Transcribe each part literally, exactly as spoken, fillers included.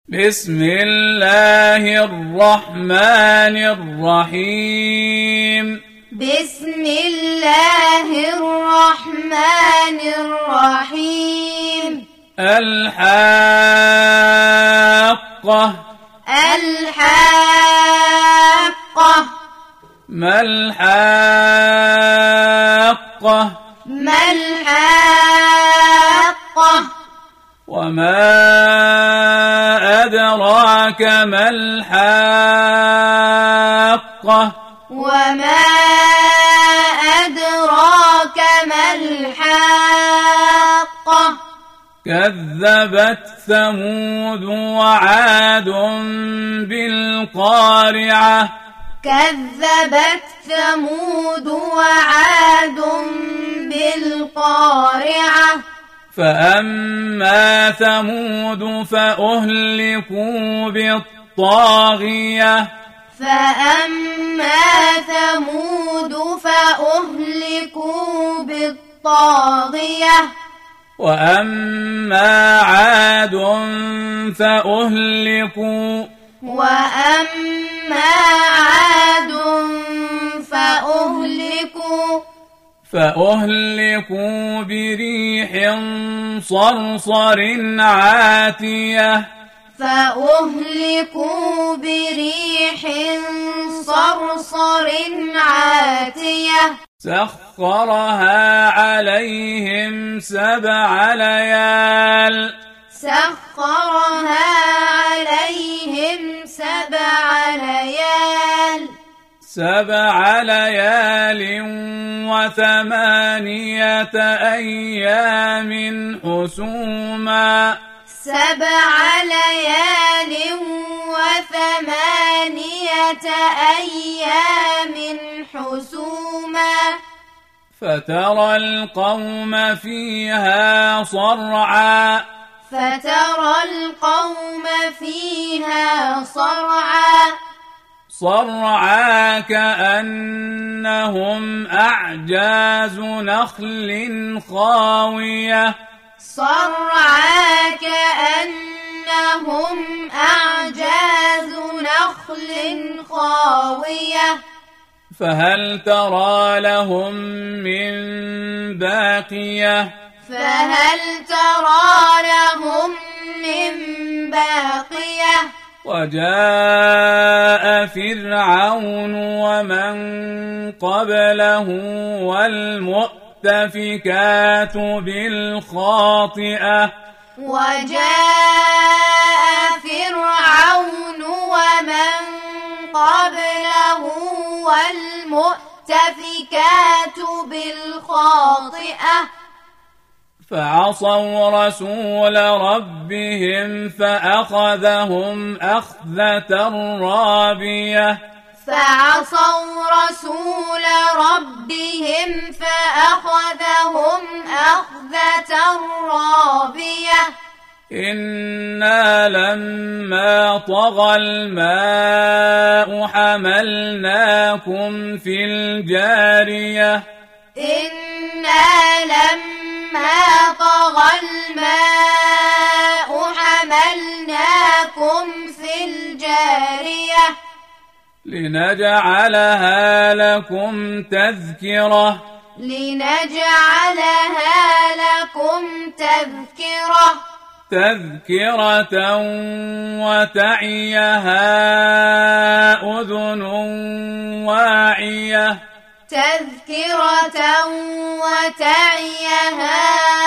بسم الله الرحمن الرحيم بسم الله الرحمن الرحيم الحاقة الحاقة ما الحاقة ما الحاقة وما أدراك ما الحاقة وما أدراك ما الحاقة كذبت ثمود وعاد بالقارعة كذبت ثمود وعاد بالقارعة فأما ثمود فأهلكوا بالطاغية فأما ثمود فأهلكوا بالطاغية وأما عاد فأهلكوا وأما عاد فأهلكوا فأهلكوا بريح صرصر عاتية فأهلكوا بريح صرصر عاتية سخرها عليهم سبع ليال سخرها عليهم سبع ليال سبع ليال وثمانية أيام حسوما سبع ليال وثمانية أيام حسوما فترى القوم فيها صرعا فترى القوم فيها صرعا صرعا كأنهم أعجاز نخل خاوية صرعا كأنهم أعجاز نخل خاوية فهل ترى لهم من باقية فهل ترى لهم من باقية وجاء فرعون ومن قبله والمؤتفكات بالخاطئة وجاء فرعون ومن قبله والمؤتفكات بالخاطئة فعصوا رسول ربهم فأخذهم أخذة رابية فعصوا رسول ربهم فأخذهم أخذة رابية إنا لما طغى الماء حملناكم في الجارية إنا لما طغى الماء حملناكم في الجارية لنجعلها لكم تذكرة لنجعلها لكم تذكرة تذكرة وتعيها أذن واعية تذكرة وتعيها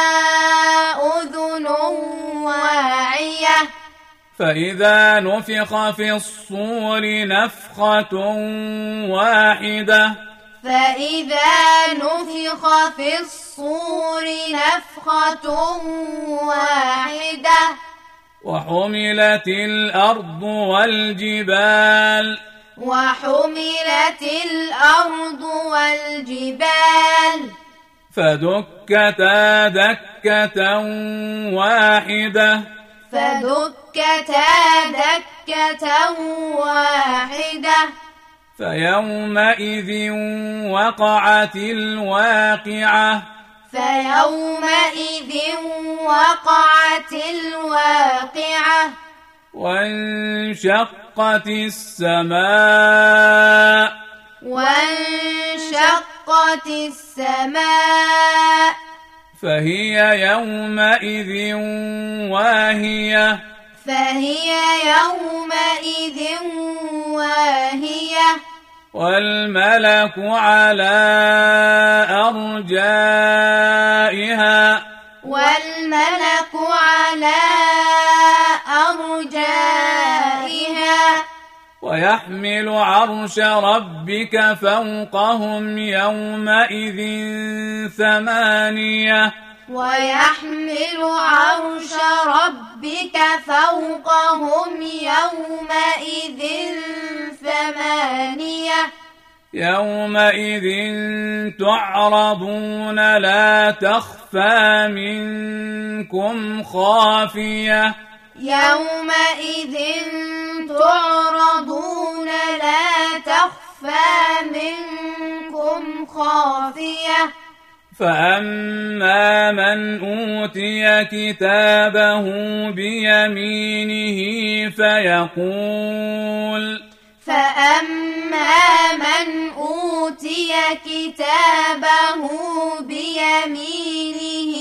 أذن واعية فإذا نفخ في الصور نفخة واحدة فإذا نفخ في الصور نفخة واحدة وحملت الأرض والجبال وحملت الأرض والجبال فدكتا دكة واحدة فدكتا دكة واحدة فيومئذ وقعت الواقعة فيومئذ وقعت الواقعة وانشقت السماء وانشقت السماء فهي يومئذ واهية فهي يومئذ واهية والملك على أرجائها والملك على أرجائها ويحمل عرش ربك فوقهم يومئذ ثمانية ويحمل عرش ربك فوقهم يومئذ ثمانية يومئذ تعرضون لا تخفى منكم خافية يومئذ تعرضون لا تخفى منكم خافية فأما من أوتي كتابه بيمينه فيقول فأما من أوتي كتابه بيمينه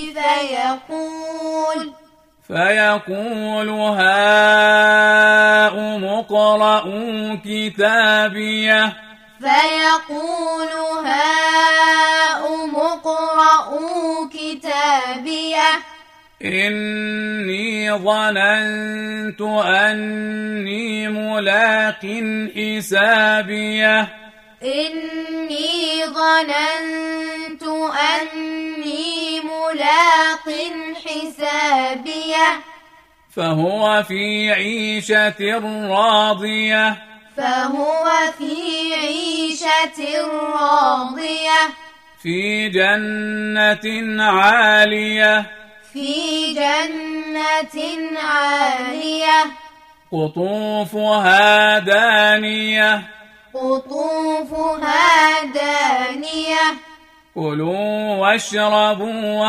فيقول فيقول هاؤم اقرءوا كتابيه فيقول هاؤم اقرءوا كتابيه إني ظننت أني ملاق حسابيه إني ظننت أني ملاق حسابيه فهو في عيشة راضية فهو في عيشة راضية في جنة عالية في جنة عالية قطوفها دانية قطوفها دانية كلوا واشربوا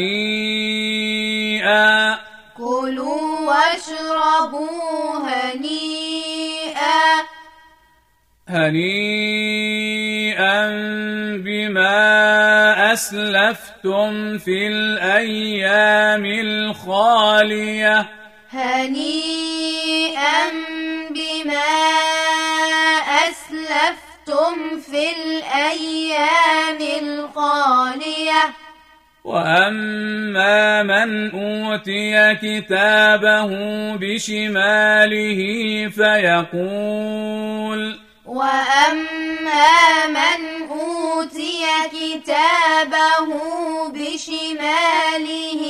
هنيئا كلوا واشربوا هنيئا هنيئا بما أسلفتم في الأيام الخالية هنيئا بما أسلفتم في الأيام الخالية وأما من أوتي كتابه بشماله فيقول وأما من أوتي كتابه بشماله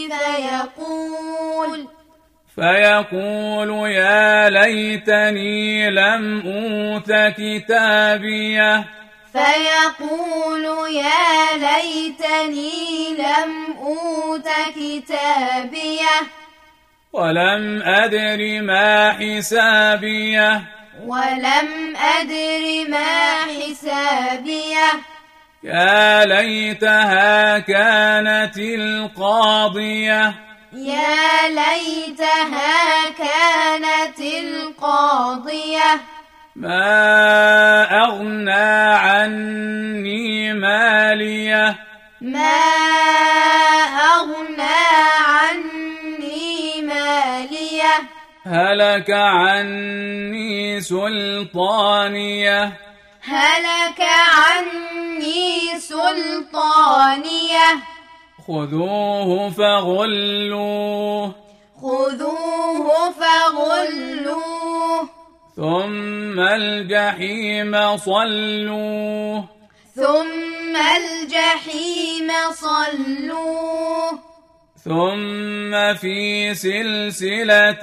فيقول فيقول يا ليتني لم أوت كتابيه فيقول يا ليتني لم أوت كتابيه ولم أدر ما حسابيه ولم أدر ما حسابيه يا ليتها كانت القاضية يا ليتها كانت القاضية ما أغنى عني ماليه ما أغنى عني ماليه هلك عني سلطانيه هلك عني سلطانيه خذوه فغلوه خذوه فغلوه ثم الجحيم صلوه ثم الجحيم صلوه ثم في سلسلة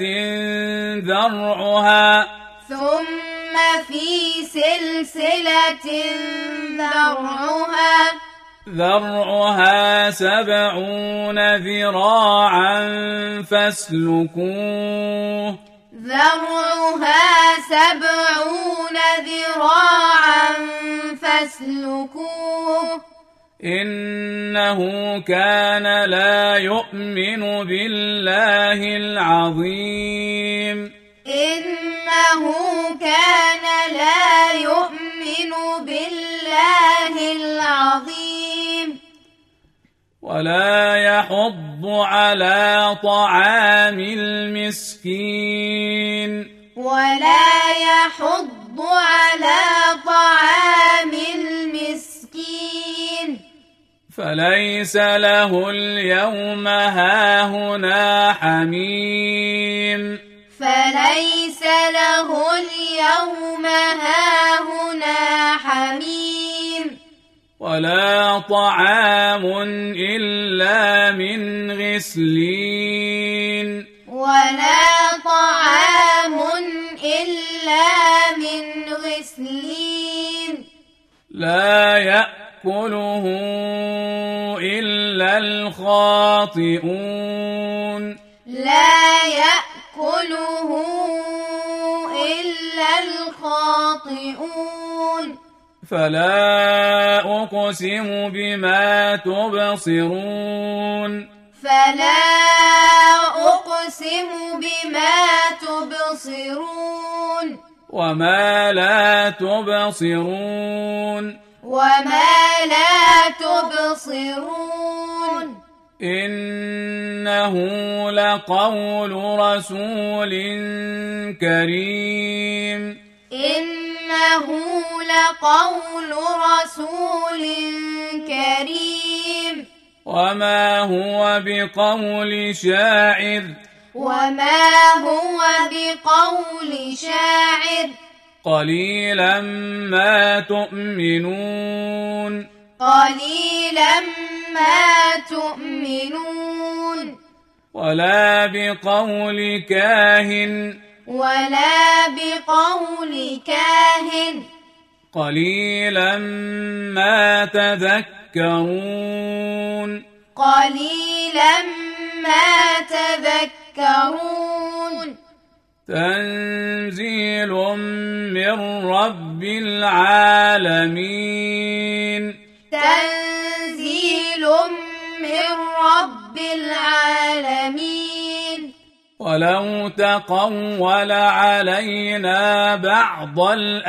ذرعها ثم في سلسلة ذرعها ذرعها سبعون ذراعا فاسلكوه ذرعها سبعون ذراعا فاسلكوه إنه كان لا يؤمن بالله العظيم إنه كان لا يؤمن بالله العظيم ولا يحض على طعام المسكين ولا يحض على طعام المسكين فليس له اليوم هاهنا حميم فليس له اليوم هاهنا حميم ولا طعام إلا من غسلين ولا طعام إلا من غسلين لا يأكله إلا الخاطئون لا يأكله إلا الخاطئون فلا أقسم بما تبصرون فلا أقسم بما تبصرون وما لا تبصرون وما لا تبصرون إنه لقول رسول كريم إنه لقول رسول كريم وما هو بقول شاعر وما هو بقول شاعر قليلا ما تؤمنون قليلا ما تؤمنون ولا بقول كاهن ولا بقول كاهن قليلا ما تذكرون قليلا ما تذكرون تنزيل من رب العالمين تنزيل من رب العالمين ولو تقول علينا بعض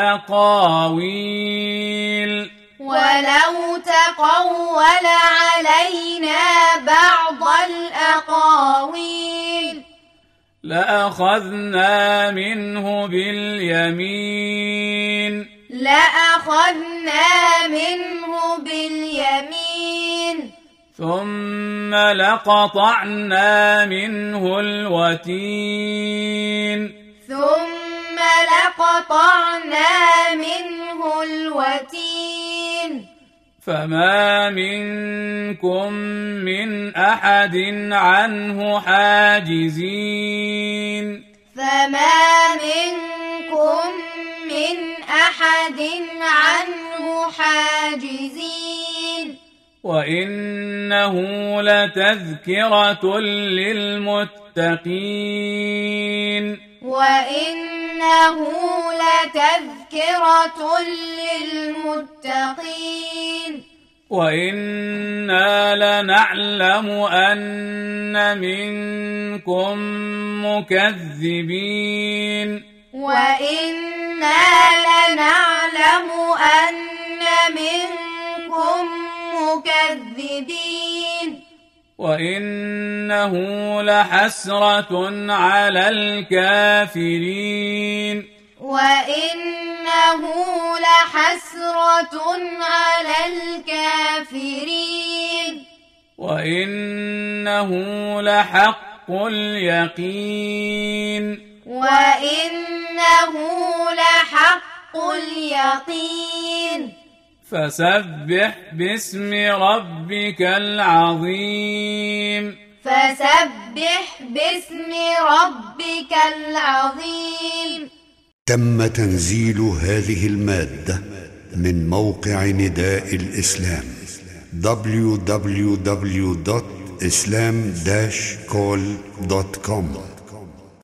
الأقاويل ولو تقول علينا بعض الأقاويل لأخذنا منه باليمين لأخذنا منه باليمين ثم لقطعنا منه الوتين ثم لقطعنا منه الوتين فما منكم من أحد عنه حاجزين فما منكم من أحد عنه حاجزين وإنه لتذكرة للمتقين وإنه لتذكرة للمتقين وإنا لنعلم أن منكم مكذبين وإنا لنعلم أن منكم مكذبين وإنه لحسرة على الكافرين وإنه لحسرة على الكافرين وإنه لحق اليقين وإنه لحق اليقين فسبح باسم ربك العظيم فسبح باسم ربك العظيم. تم تنزيل هذه المادة من موقع نداء الإسلام دبليو دبليو دبليو دوت إسلام داش كول دوت كوم.